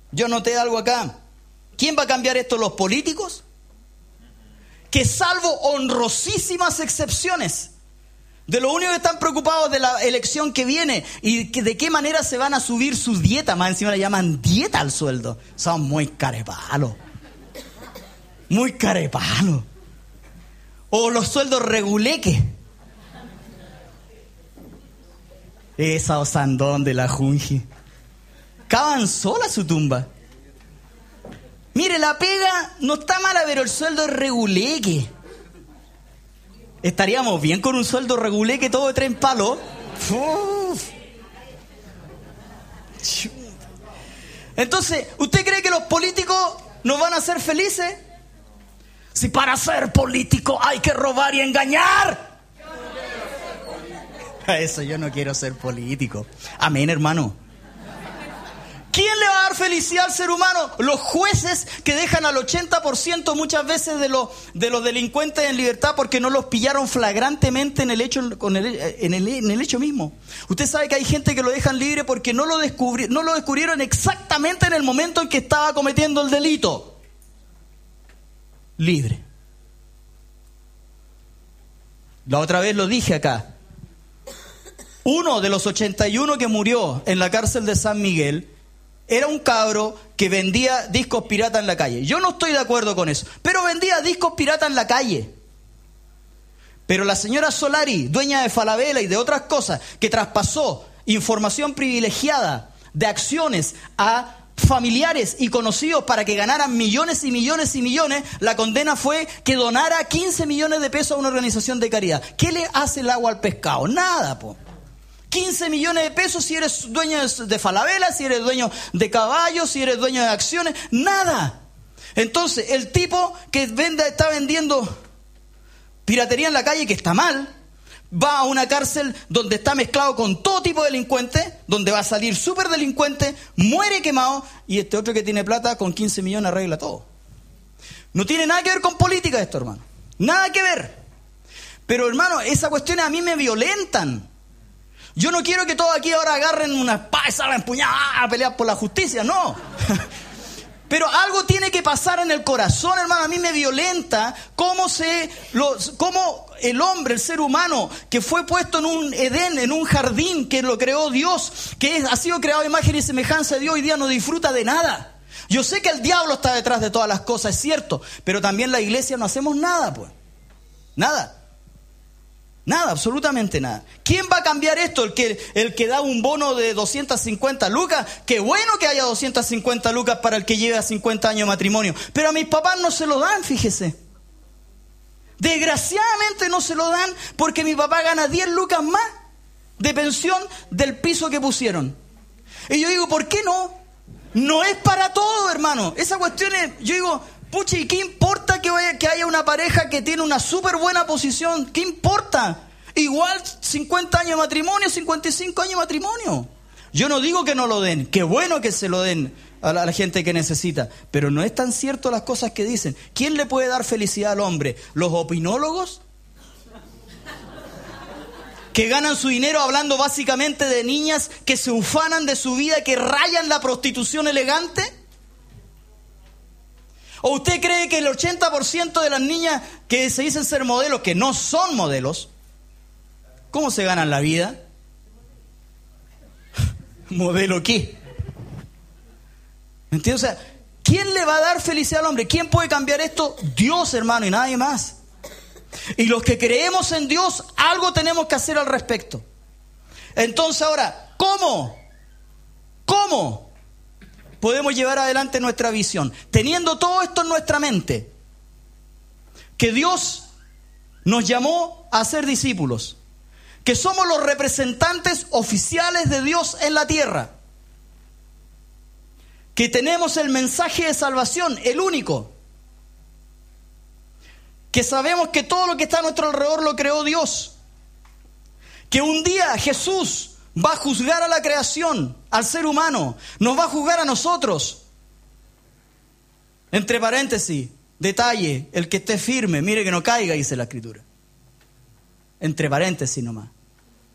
Yo noté algo acá. ¿Quién va a cambiar esto? ¿Los políticos? Que salvo honrosísimas excepciones, de lo único que están preocupados de la elección que viene y de qué manera se van a subir sus dietas. Más encima le llaman dieta al sueldo. Son muy carepalos. Muy carepalos. O los sueldos reguleques. Esa osandón de la Junji. Cavan sola su tumba. Mire, la pega no está mala, pero el sueldo es reguleque. ¿Estaríamos bien con un sueldo reguleque todo de 3 palos? Entonces, ¿usted cree que los políticos nos van a hacer felices? Si para ser político hay que robar y engañar. A eso yo no quiero ser político. Amén, hermano. ¿Quién le va a dar felicidad al ser humano? Los jueces que dejan al 80% muchas veces de los delincuentes en libertad porque no los pillaron flagrantemente en el hecho mismo. Usted sabe que hay gente que lo dejan libre porque no lo descubrieron exactamente en el momento en que estaba cometiendo el delito. Libre. La otra vez lo dije acá. Uno de los 81 que murió en la cárcel de San Miguel era un cabro que vendía discos pirata en la calle. Yo no estoy de acuerdo con eso, pero vendía discos pirata en la calle. Pero la señora Solari, dueña de Falabella y de otras cosas, que traspasó información privilegiada de acciones a familiares y conocidos para que ganaran millones y millones y millones, la condena fue que donara 15 millones de pesos a una organización de caridad. ¿Qué le hace el agua al pescado? Nada, po. 15 millones de pesos si eres dueño de Falabella, si eres dueño de caballos, si eres dueño de acciones, nada. Entonces, el tipo que está vendiendo piratería en la calle, que está mal, va a una cárcel donde está mezclado con todo tipo de delincuentes, donde va a salir súper delincuente, muere quemado, y este otro que tiene plata con 15 millones arregla todo. No tiene nada que ver con política esto, hermano. Nada que ver. Pero, hermano, esas cuestiones a mí me violentan. Yo no quiero que todos aquí ahora agarren una espada y salgan empuñados a pelear por la justicia, no. Pero algo tiene que pasar en el corazón, hermano. A mí me violenta cómo el hombre, el ser humano, que fue puesto en un Edén, en un jardín que lo creó Dios, ha sido creado a imagen y semejanza de Dios, hoy día no disfruta de nada. Yo sé que el diablo está detrás de todas las cosas, es cierto, pero también la iglesia no hacemos nada, pues. Nada. Nada, absolutamente nada. ¿Quién va a cambiar esto? El que da un bono de 250 lucas. Qué bueno que haya 250 lucas para el que lleve a 50 años de matrimonio. Pero a mis papás no se lo dan, fíjese. Desgraciadamente no se lo dan porque mi papá gana 10 lucas más de pensión del piso que pusieron. Y yo digo, ¿por qué no? No es para todo, hermano. Esa cuestión es, yo digo, pucha, ¿y qué importa que haya una pareja que tiene una súper buena posición? ¿Qué importa? Igual 50 años de matrimonio, 55 años de matrimonio. Yo no digo que no lo den. Qué bueno que se lo den a la gente que necesita. Pero no es tan cierto las cosas que dicen. ¿Quién le puede dar felicidad al hombre? ¿Los opinólogos? Que ganan su dinero hablando básicamente de niñas que se ufanan de su vida, que rayan la prostitución elegante. ¿O usted cree que el 80% de las niñas que se dicen ser modelos, que no son modelos, cómo se ganan la vida? ¿Modelo qué? ¿Me entiendes? O sea, ¿quién le va a dar felicidad al hombre? ¿Quién puede cambiar esto? Dios, hermano, y nadie más. Y los que creemos en Dios, algo tenemos que hacer al respecto. Entonces ahora, ¿cómo podemos llevar adelante nuestra visión? Teniendo todo esto en nuestra mente, que Dios nos llamó a ser discípulos, que somos los representantes oficiales de Dios en la tierra, que tenemos el mensaje de salvación, el único, que sabemos que todo lo que está a nuestro alrededor lo creó Dios, que un día Jesús va a juzgar a la creación, al ser humano, nos va a juzgar a nosotros. Entre paréntesis, detalle, el que esté firme, mire que no caiga, dice la Escritura. Entre paréntesis nomás.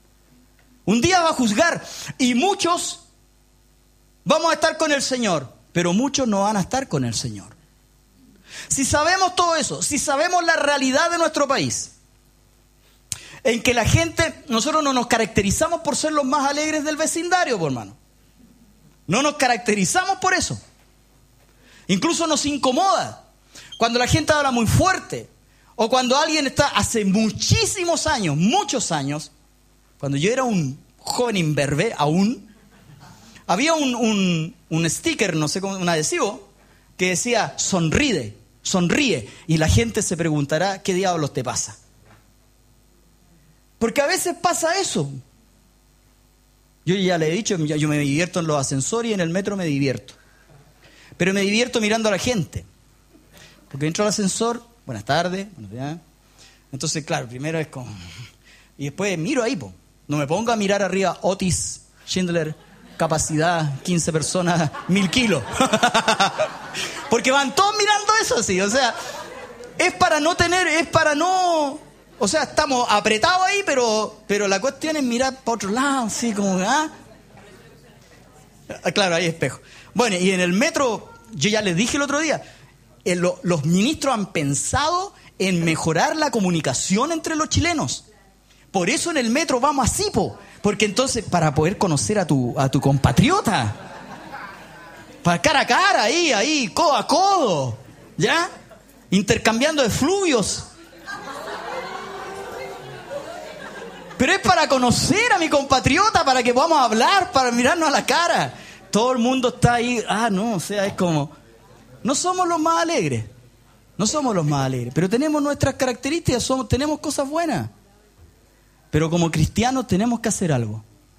Un día va a juzgar y muchos vamos a estar con el Señor. pero muchos no van a estar con el Señor. Si sabemos todo eso, si sabemos la realidad de nuestro país, en que la gente, nosotros no nos caracterizamos por ser los más alegres del vecindario, por hermano. No nos caracterizamos por eso. Incluso nos incomoda cuando la gente habla muy fuerte, o cuando alguien está hace muchísimos años, muchos años, cuando yo era un joven imberbe aún, había un sticker, no sé cómo, un adhesivo, que decía sonríe, y la gente se preguntará qué diablos te pasa. Porque a veces pasa eso. Yo ya le he dicho, yo me divierto en los ascensores y en el metro me divierto. Pero me divierto mirando a la gente. Porque entro al ascensor, buenas tardes, buenos días. Entonces, claro, primero es como... Y después miro ahí, po. No me pongo a mirar arriba Otis, Schindler, capacidad, 15 personas, 1000 kilos. Porque van todos mirando eso así, o sea, es para no... O sea, estamos apretados ahí, pero la cuestión es mirar para otro lado, así como... Claro, hay espejo. Bueno, y en el metro, yo ya les dije el otro día, los ministros han pensado en mejorar la comunicación entre los chilenos. Por eso en el metro vamos así, porque entonces, para poder conocer a tu compatriota, para cara a cara, ahí, codo a codo, ¿ya? Intercambiando efluvios. Pero es para conocer a mi compatriota, para que podamos hablar, para mirarnos a la cara. Todo el mundo está ahí, no, o sea, es como... No somos los más alegres, pero tenemos nuestras características, tenemos cosas buenas. Pero como cristianos tenemos que hacer algo.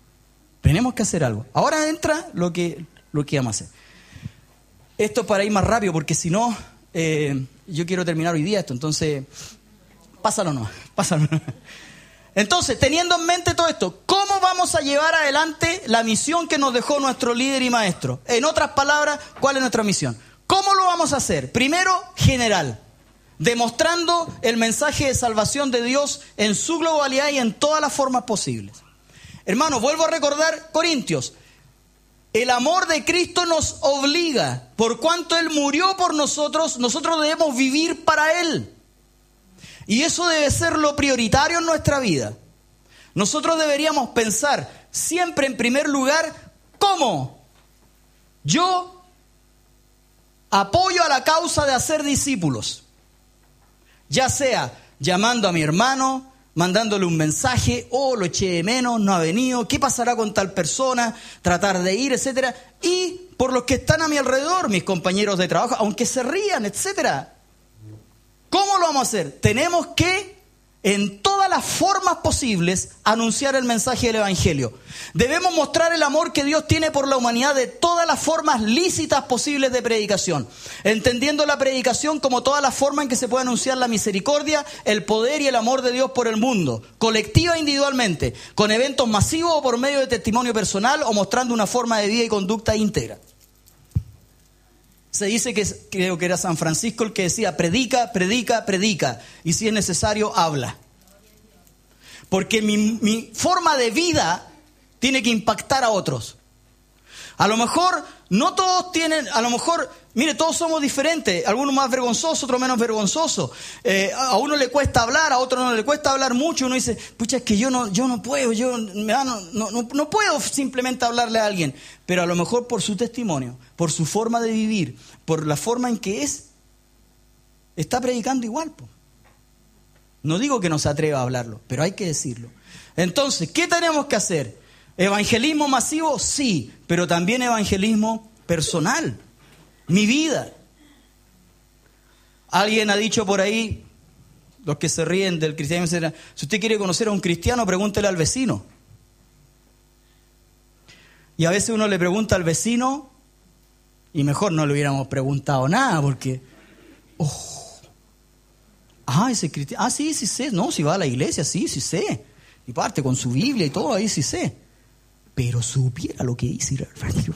Ahora entra lo que vamos a hacer. Esto es para ir más rápido, porque si no, yo quiero terminar hoy día esto, entonces, pásalo no. Entonces, teniendo en mente todo esto, ¿cómo vamos a llevar adelante la misión que nos dejó nuestro líder y maestro? En otras palabras, ¿cuál es nuestra misión? ¿Cómo lo vamos a hacer? Primero, general, demostrando el mensaje de salvación de Dios en su globalidad y en todas las formas posibles. Hermanos, vuelvo a recordar Corintios. El amor de Cristo nos obliga, por cuanto Él murió por nosotros, nosotros debemos vivir para Él. Y eso debe ser lo prioritario en nuestra vida. Nosotros deberíamos pensar siempre en primer lugar, ¿cómo yo apoyo a la causa de hacer discípulos? Ya sea llamando a mi hermano, mandándole un mensaje, lo eché de menos, no ha venido, ¿qué pasará con tal persona? Tratar de ir, etcétera. Y por los que están a mi alrededor, mis compañeros de trabajo, aunque se rían, etcétera. ¿Cómo lo vamos a hacer? Tenemos que, en todas las formas posibles, anunciar el mensaje del Evangelio. Debemos mostrar el amor que Dios tiene por la humanidad de todas las formas lícitas posibles de predicación, entendiendo la predicación como todas las formas en que se puede anunciar la misericordia, el poder y el amor de Dios por el mundo, colectiva e individualmente, con eventos masivos o por medio de testimonio personal o mostrando una forma de vida y conducta íntegra. Se dice que creo que era San Francisco el que decía predica, y si es necesario habla. Porque mi forma de vida tiene que impactar a otros. A lo mejor no todos tienen, mire, todos somos diferentes, algunos más vergonzosos, otros menos vergonzosos. A uno le cuesta hablar, a otro no le cuesta hablar mucho. Uno dice, pucha, es que yo no puedo, no puedo simplemente hablarle a alguien. Pero a lo mejor por su testimonio, por su forma de vivir, por la forma en que está predicando igual. No digo que no se atreva a hablarlo, pero hay que decirlo. Entonces, ¿qué tenemos que hacer? ¿Evangelismo masivo? Sí, pero también evangelismo personal. Mi vida. Alguien ha dicho por ahí, los que se ríen del cristianismo, si usted quiere conocer a un cristiano, pregúntele al vecino. Y a veces uno le pregunta al vecino, y mejor no le hubiéramos preguntado nada, porque... ese cristiano, sí sé, no, si va a la iglesia, sí sé. Y parte con su Biblia y todo, ahí sí sé. Pero supiera lo que dice.